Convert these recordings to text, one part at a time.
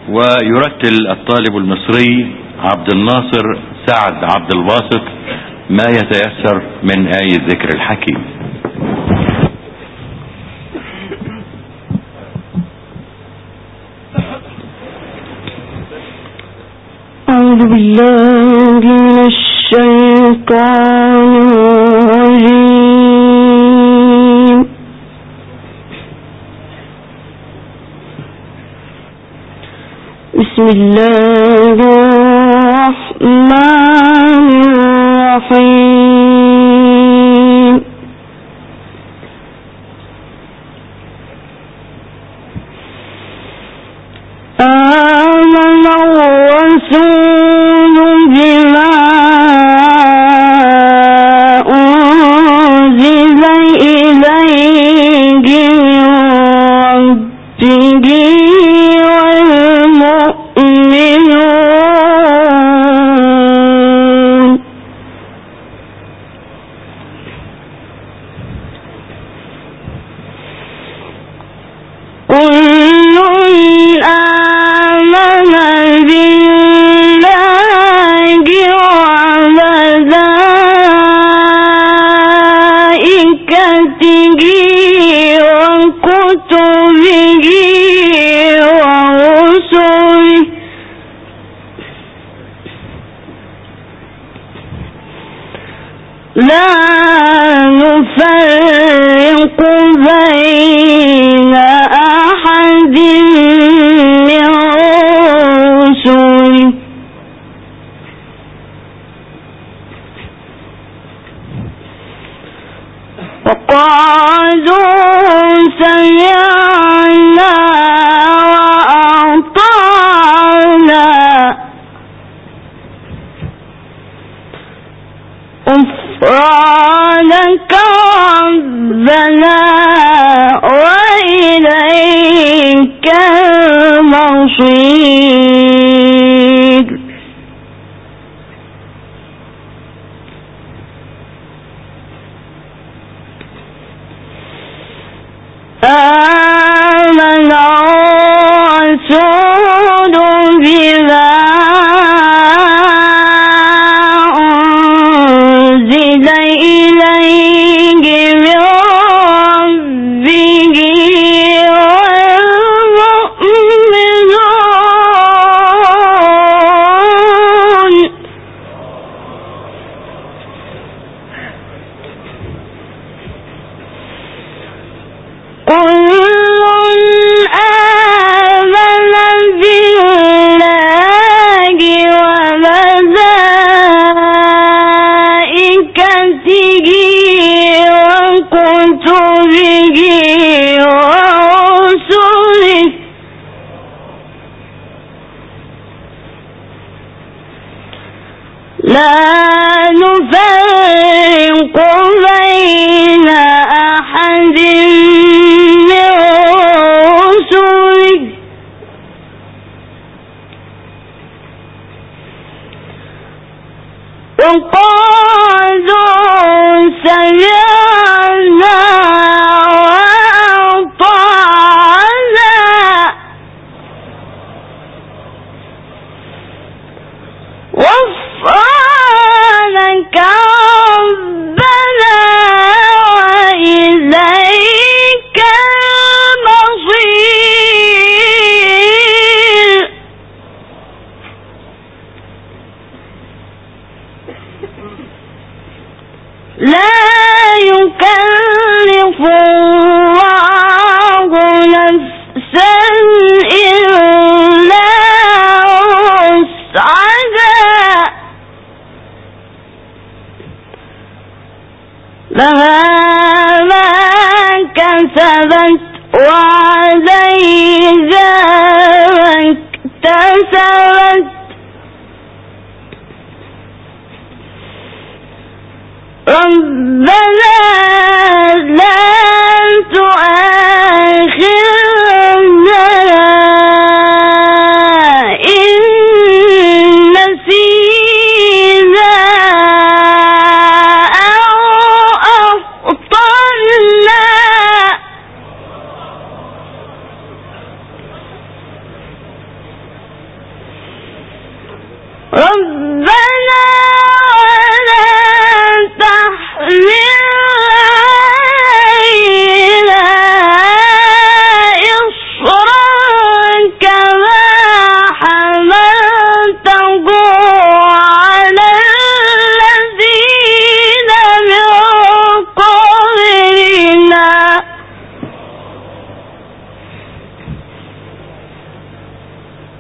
ويرتل الطالب المصري عبد الناصر سعد عبد الباسط ما يتيسر من آية الذكر الحكيم. أعوذ بالله من الشيطان الرجيم. بسم الله الرحمن الرحيم. آمن الرسول بما أنزل إليه من لا نفرق بين أحد من رسله وقالوا سمعنا وأطعنا غفرانك ربنا وإليك المصير. آمن الرسول بما أنزل إليه من ربه والمؤمنون كل آمن بالله وملائكته وكتبه ورسله لا نفرق بين أحد من رسله وقالوا سمعنا وأطعنا غفرانك ربنا وإليك المصير. لا يكلف الله نفسا إلا وسعها لها ما كسبت وعليها ما اكتسبت ربنا لا تؤاخذنا إن نسينا أو أخطأنا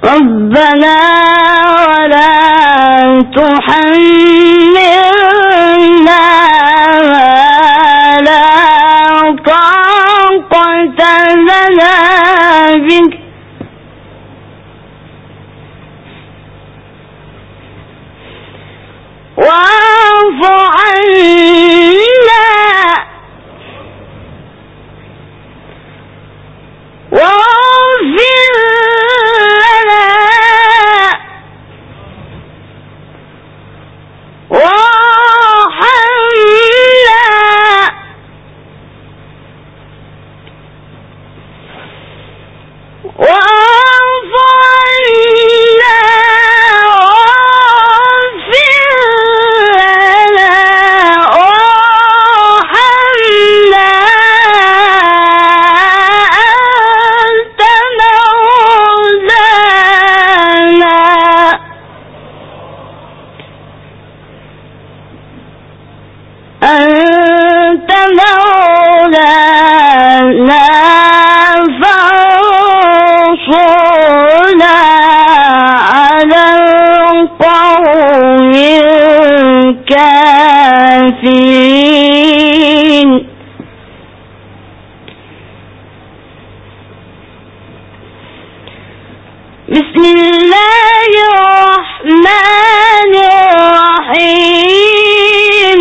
ربنا ولا تحملنا ما لا طاقة لنا به واعف عنا واغفر لنا وارحمنا واعف عنا أنت مولانا فانصرنا على القوم الكافرين بسم الله الرحمن الرحيم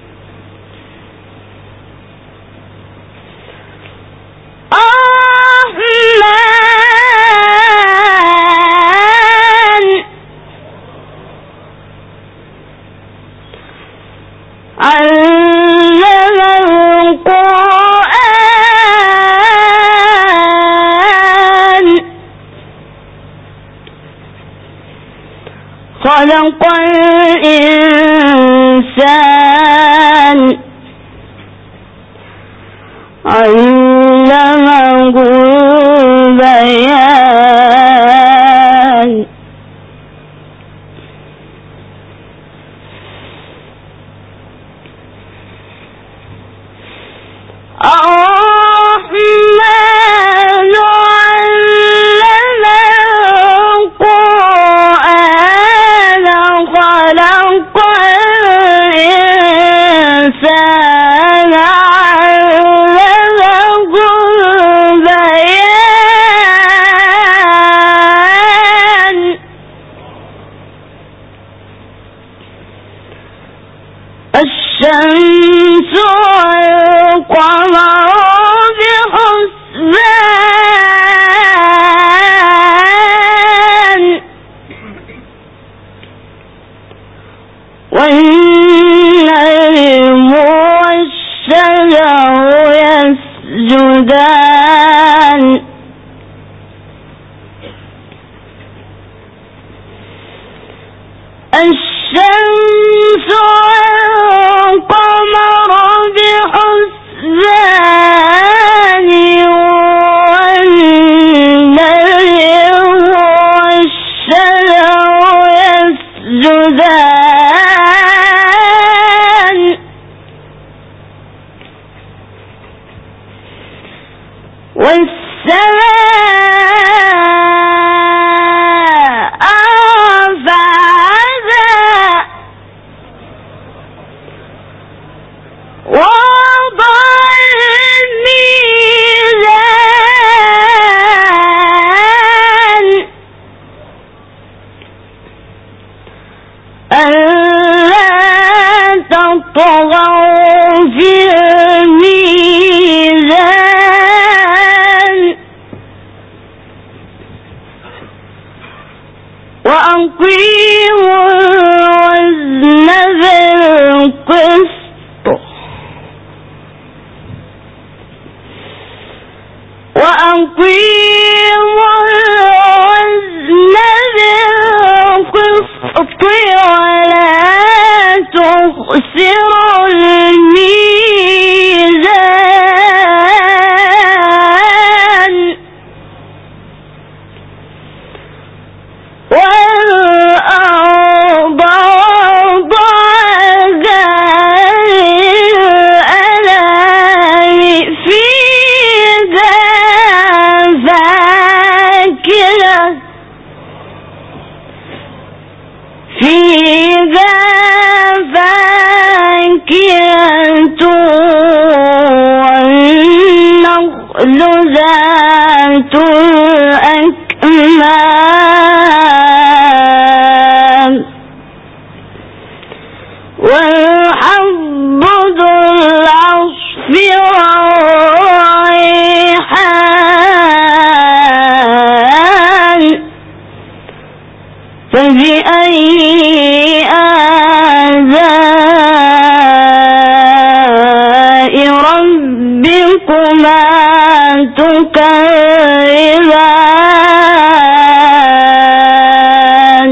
علم القرآن خلق الإنسان علمه البيان الرحمن علم القرآن خلق الإنسان علمه البيان الشمس والقمر بحسبان والنجم والشجر يسجدان الشمس والقمر بحسبان والنجم والشجر يسجدان والسماء رفعها ووضع الميزان ألا تطغوا في الميزان وأقيموا الوزن بالقسط وأقيموا الوزن بالقسط ولا تخسروا الميزان والأرض وضعها للأنام فيها فاكهة والنخل ذات الأكمام والحب ذو العصف والريحان فبأي آلاء ربكما تكذبان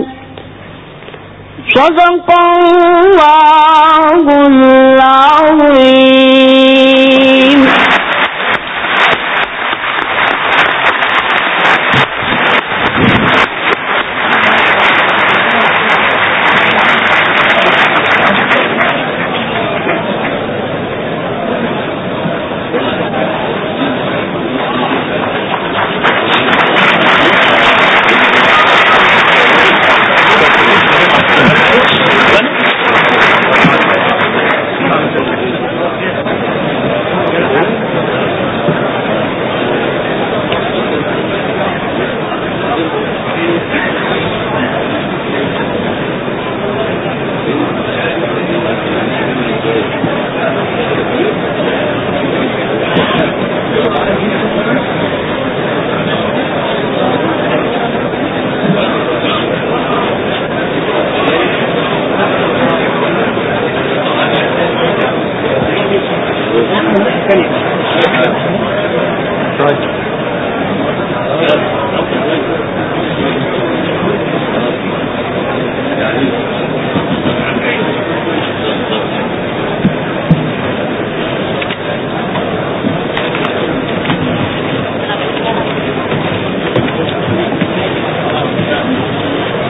صدق الله العظيم.